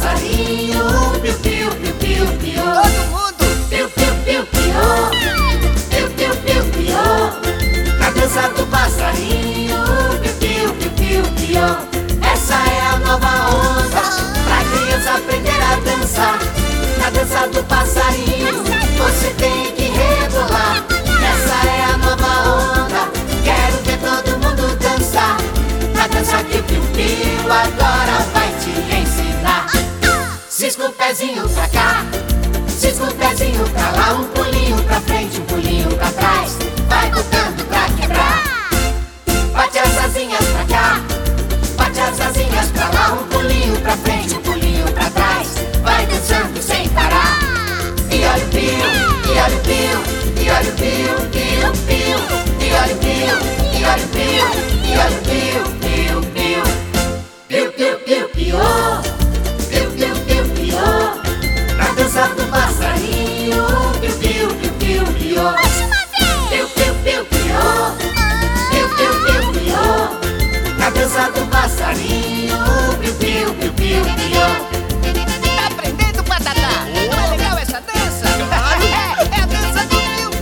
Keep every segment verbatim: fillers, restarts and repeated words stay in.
passarinho, piu, piu, piu, piu, piu. Todo mundo! Piu, piu, piu, piu. Piu, piu, piu, piu. Na dança do passarinho, piu, piu, piu, piu, piu. Essa é a nova onda, pra criança aprender a dançar. Na dança do passarinho, você tem que rebolar. Essa é a nova onda, quero ver todo mundo dançar. A dança que o Piu Piu agora vai te ensinar. Cisca o pezinho pra cá, cisca o pezinho pra lá. Um pulinho pra frente, um pulinho pra trás. Vai botando pra quebrar. Bate as asinhas pra cá, bate as asinhas pra lá. Um pulinho pra frente, um pulinho pra trás. Vai dançando sem parar. E olha o Piu, e olha o Piu, e olha o Piu, Piu, Piu. E olha o Piu, e olha o Piu, e olha o Piu. Piu, piu, piu, piu, piu, piu, piu, piu, piu, piu. Na dança do passarinho, piu, piu, piu, piu, piu. Piu, piu, piu, piu, piu, piu, piu, piu. Na dança do passarinho, piu, piu, piu, piu, piu. Tá aprendendo, Patatá? Não é legal essa dança? É, é a dança do Piu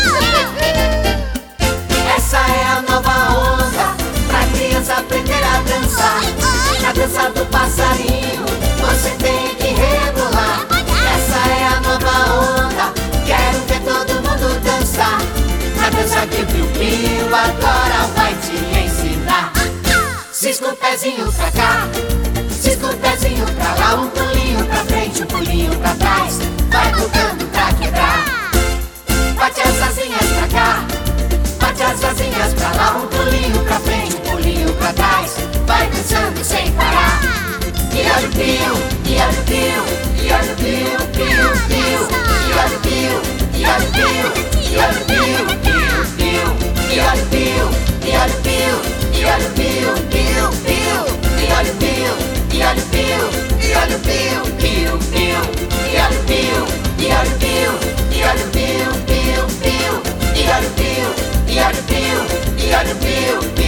Piu! Essa é a nova onda, pra criança aprender a dançar. Na dança do passarinho, você tem que rebolar. Essa é a nova onda, quero ver todo mundo dançar. Na dança que o Piu Piu agora vai te ensinar. Cisca o pezinho pra cá, cisca o pezinho pra lá. Um pulinho pra frente, um pulinho pra trás. Vai botando pra quebrar. Bate as asinhas pra cá, bate as asinhas pra lá. Um pulinho pra frente, um pulinho pra trás. Vai dançando sem parar. E olha o Piu, e olha o Piu, e olha o Piu, Piu, Piu. E olha o Piu, e olha o Piu, e olha o Piu, Piu, Piu. E olha o Piu, e olha o Piu, e olha o Piu, Piu, Piu. E olha o Piu, e olha o Piu, e olha o Piu, Piu, Piu. E olha o Piu, e olha o Piu, e olha o Piu, Piu, Piu. E olha o Piu, e olha o Piu, e olha o Piu, Piu.